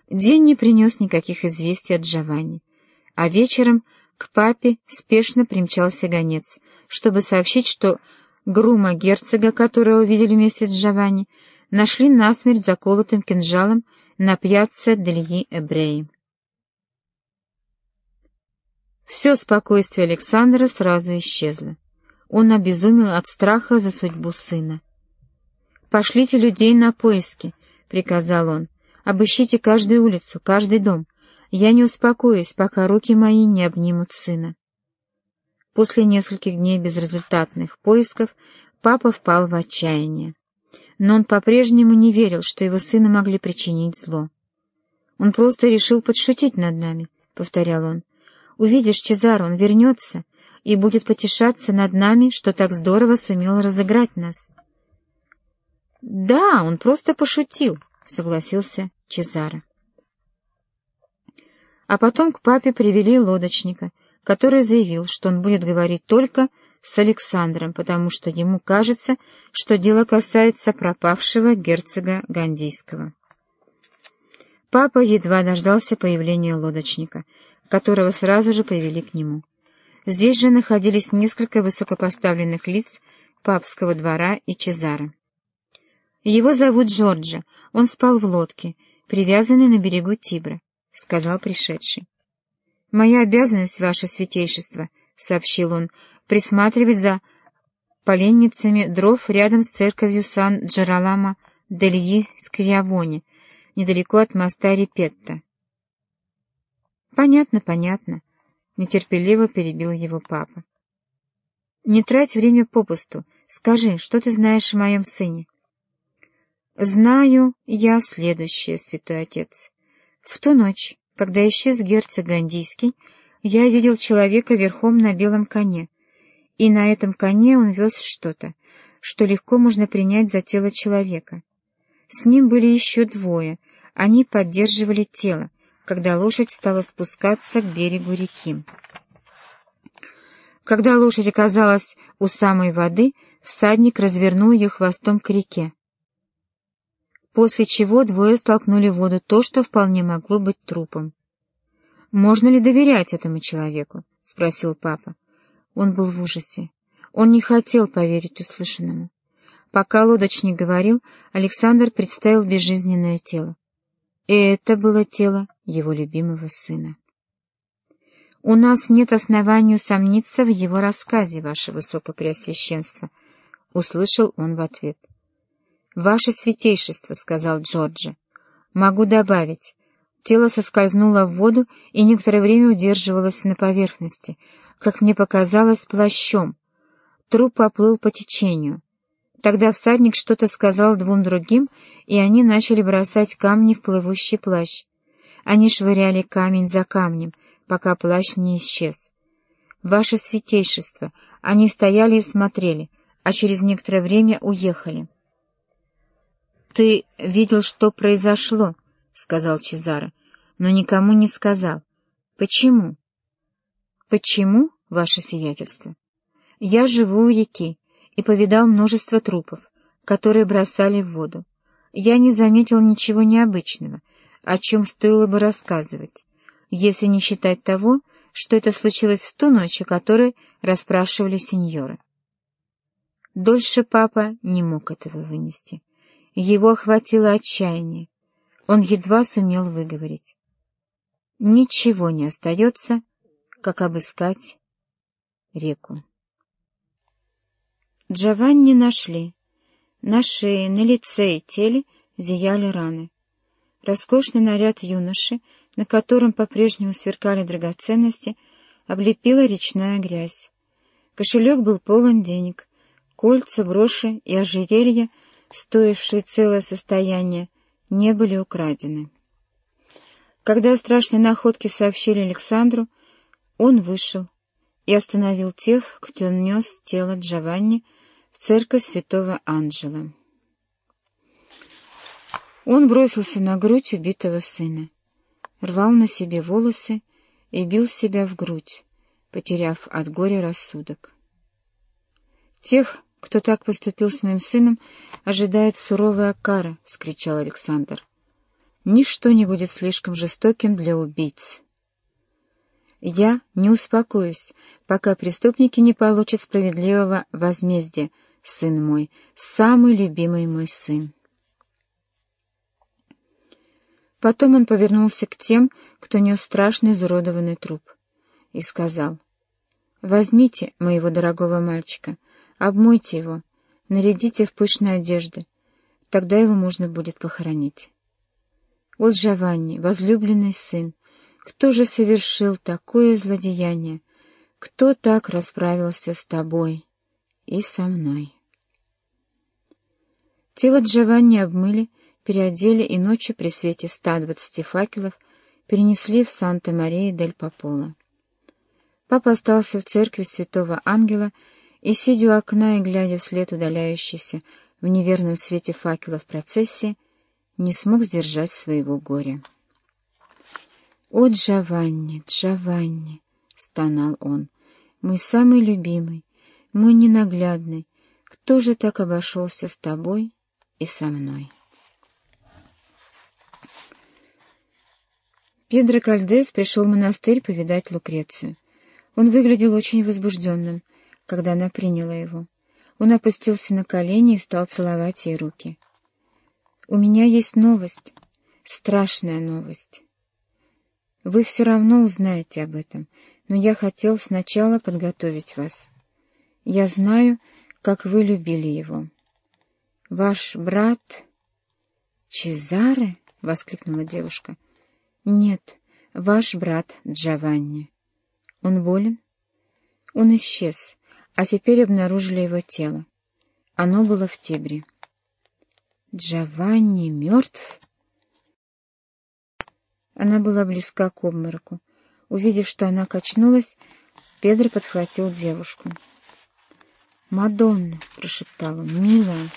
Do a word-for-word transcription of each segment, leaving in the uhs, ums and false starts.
День не принес никаких известий от Джованни, а вечером к папе спешно примчался гонец, чтобы сообщить, что грума герцога, которого видели вместе с Джованни, нашли насмерть заколотым кинжалом на пьяцца дельи Эбреи. Все спокойствие Александра сразу исчезло. Он обезумел от страха за судьбу сына. «Пошлите людей на поиски», — приказал он. «Обыщите каждую улицу, каждый дом. Я не успокоюсь, пока руки мои не обнимут сына». После нескольких дней безрезультатных поисков папа впал в отчаяние. Но он по-прежнему не верил, что его сыну могли причинить зло. «Он просто решил подшутить над нами», — повторял он. «Увидишь, Чезаро, он вернется и будет потешаться над нами, что так здорово сумел разыграть нас». «Да, он просто пошутил», — согласился Чезаро. А потом к папе привели лодочника, который заявил, что он будет говорить только с Александром, потому что ему кажется, что дело касается пропавшего герцога Гандийского. Папа едва дождался появления лодочника, которого сразу же привели к нему. Здесь же находились несколько высокопоставленных лиц папского двора и Чезаро. «Его зовут Джорджо, он спал в лодке, привязанной на берегу Тибра», — сказал пришедший. «Моя обязанность, ваше святейшество», — сообщил он, — «присматривать за поленницами дров рядом с церковью Сан-Джеролamo дельи Сквиавоне, недалеко от моста Репетто». «Понятно, понятно», — нетерпеливо перебил его папа. «Не трать время попусту. Скажи, что ты знаешь о моем сыне?» «Знаю я следующее, святой отец. В ту ночь, когда исчез герцог Гандийский, я видел человека верхом на белом коне, и на этом коне он вез что-то, что легко можно принять за тело человека. С ним были еще двое, они поддерживали тело, когда лошадь стала спускаться к берегу реки. Когда лошадь оказалась у самой воды, всадник развернул ее хвостом к реке, после чего двое столкнули в воду то, что вполне могло быть трупом. «Можно ли доверять этому человеку?» — спросил папа. Он был в ужасе. Он не хотел поверить услышанному. Пока лодочник говорил, Александр представил безжизненное тело. И это было тело его любимого сына. «У нас нет оснований усомниться в его рассказе, ваше высокопреосвященство», — услышал он в ответ. «Ваше святейшество», — сказал Джорджо, — «могу добавить». Тело соскользнуло в воду и некоторое время удерживалось на поверхности, как мне показалось, плащом. Труп поплыл по течению. Тогда всадник что-то сказал двум другим, и они начали бросать камни в плывущий плащ. Они швыряли камень за камнем, пока плащ не исчез. Ваше святейшество, они стояли и смотрели, а через некоторое время уехали. «Ты видел, что произошло?» — сказал Чезаро, — но никому не сказал. Почему? Почему, ваше сиятельство? Я живу у реки и повидал множество трупов, которые бросали в воду. Я не заметил ничего необычного, о чем стоило бы рассказывать, если не считать того, что это случилось в ту ночь, о которой расспрашивали сеньоры. Дольше папа не мог этого вынести. Его охватило отчаяние. Он едва сумел выговорить. Ничего не остается, как обыскать реку. Джованни нашли. На шее, на лице и теле зияли раны. Роскошный наряд юноши, на котором по-прежнему сверкали драгоценности, облепила речная грязь. Кошелек был полон денег. Кольца, броши и ожерелья, стоившие целое состояние, не были украдены. Когда о страшной находке сообщили Александру, он вышел и остановил тех, кто нес тело Джованни в церковь святого Анджело. Он бросился на грудь убитого сына, рвал на себе волосы и бил себя в грудь, потеряв от горя рассудок. «Тех, кто так поступил с моим сыном, ожидает суровая кара», — вскричал Александр. Ничто не будет слишком жестоким для убийц. Я не успокоюсь, пока преступники не получат справедливого возмездия, сын мой, самый любимый мой сын. Потом он повернулся к тем, кто нес страшный изуродованный труп, и сказал: «Возьмите моего дорогого мальчика, обмойте его, нарядите в пышные одежды, тогда его можно будет похоронить. О, Джованни, возлюбленный сын, кто же совершил такое злодеяние? Кто так расправился с тобой и со мной?» Тело Джованни обмыли, переодели и ночью при свете ста двадцати факелов перенесли в Санта-Мария-дель-Пополо. Папа остался в церкви Святого Ангела и, сидя у окна и глядя вслед удаляющейся в неверном свете факелов процессии, не смог сдержать своего горя. «О, Джованни, Джованни!» — стонал он. «Мой самый любимый, мой ненаглядный, кто же так обошелся с тобой и со мной?» Педро Кальдес пришел в монастырь повидать Лукрецию. Он выглядел очень возбужденным, когда она приняла его. Он опустился на колени и стал целовать ей руки. «У меня есть новость, страшная новость. Вы все равно узнаете об этом, но я хотел сначала подготовить вас. Я знаю, как вы любили его. Ваш брат...» «Чезаре?» — воскликнула девушка. «Нет, ваш брат Джованни. Он болен?» «Он исчез, а теперь обнаружили его тело. Оно было в Тибре». «Джованни мертв?» Она была близка к обмороку. Увидев, что она качнулась, Педро подхватил девушку. «Мадонна!» — прошептал он. «Милая!»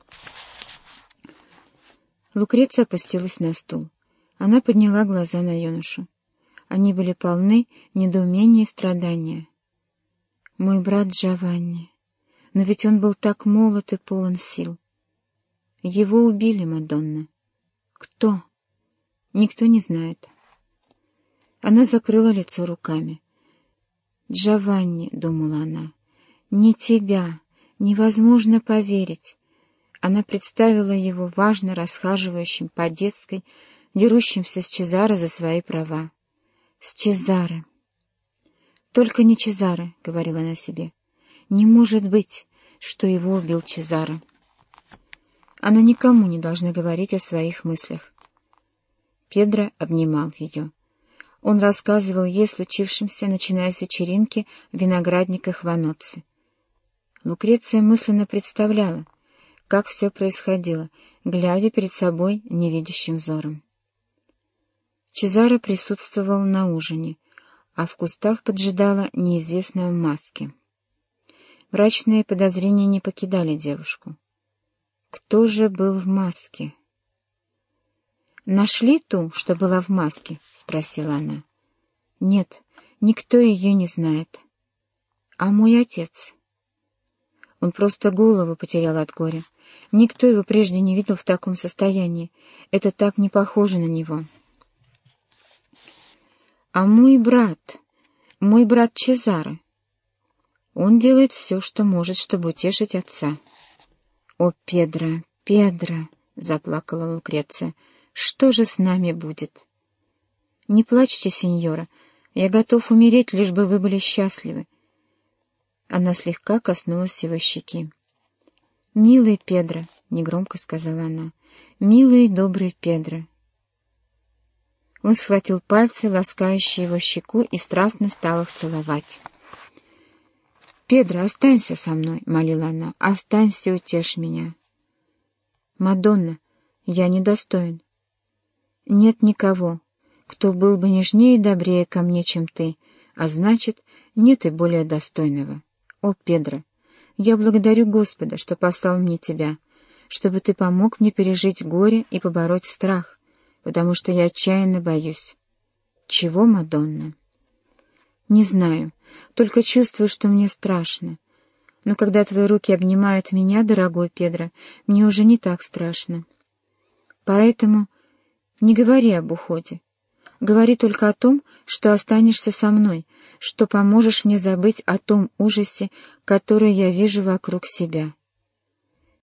Лукреция опустилась на стул. Она подняла глаза на юношу. Они были полны недоумения и страдания. «Мой брат Джованни! Но ведь он был так молод и полон сил. Его убили, Мадонна. Кто? Никто не знает». Она закрыла лицо руками. «Джованни», — думала она, — «не тебя, невозможно поверить». Она представила его важно расхаживающим по детской, дерущимся с Чезаре за свои права. С Чезаре. «Только не Чезаре», — говорила она себе. «Не может быть, что его убил Чезаре». Она никому не должна говорить о своих мыслях. Педро обнимал ее. Он рассказывал ей о случившемся, начиная с вечеринки в виноградниках Ваноцци. Лукреция мысленно представляла, как все происходило, глядя перед собой невидящим взором. Чезаре присутствовал на ужине, а в кустах поджидала неизвестная в маске. Мрачные подозрения не покидали девушку. Кто же был в маске? «Нашли ту, что была в маске?» — спросила она. «Нет, никто ее не знает. А мой отец?» Он просто голову потерял от горя. Никто его прежде не видел в таком состоянии. Это так не похоже на него. «А мой брат, мой брат Чезаре, он делает все, что может, чтобы утешить отца». «О, Педро, Педро!» — заплакала Лукреция. «Что же с нами будет?» «Не плачьте, сеньора, я готов умереть, лишь бы вы были счастливы». Она слегка коснулась его щеки. «Милый Педро», — негромко сказала она, — «милый и добрый Педро». Он схватил пальцы, ласкающие его щеку, и страстно стал их целовать. «Педро, останься со мной», — молила она, — «останься и утешь меня». «Мадонна, я недостоин. Нет никого, кто был бы нежнее и добрее ко мне, чем ты, а значит, нет и более достойного. О, Педро, я благодарю Господа, что послал мне тебя, чтобы ты помог мне пережить горе и побороть страх, потому что я отчаянно боюсь». «Чего, Мадонна?» «Не знаю, только чувствую, что мне страшно. Но когда твои руки обнимают меня, дорогой Педро, мне уже не так страшно. Поэтому Не говори об уходе. Говори только о том, что останешься со мной, что поможешь мне забыть о том ужасе, который я вижу вокруг себя».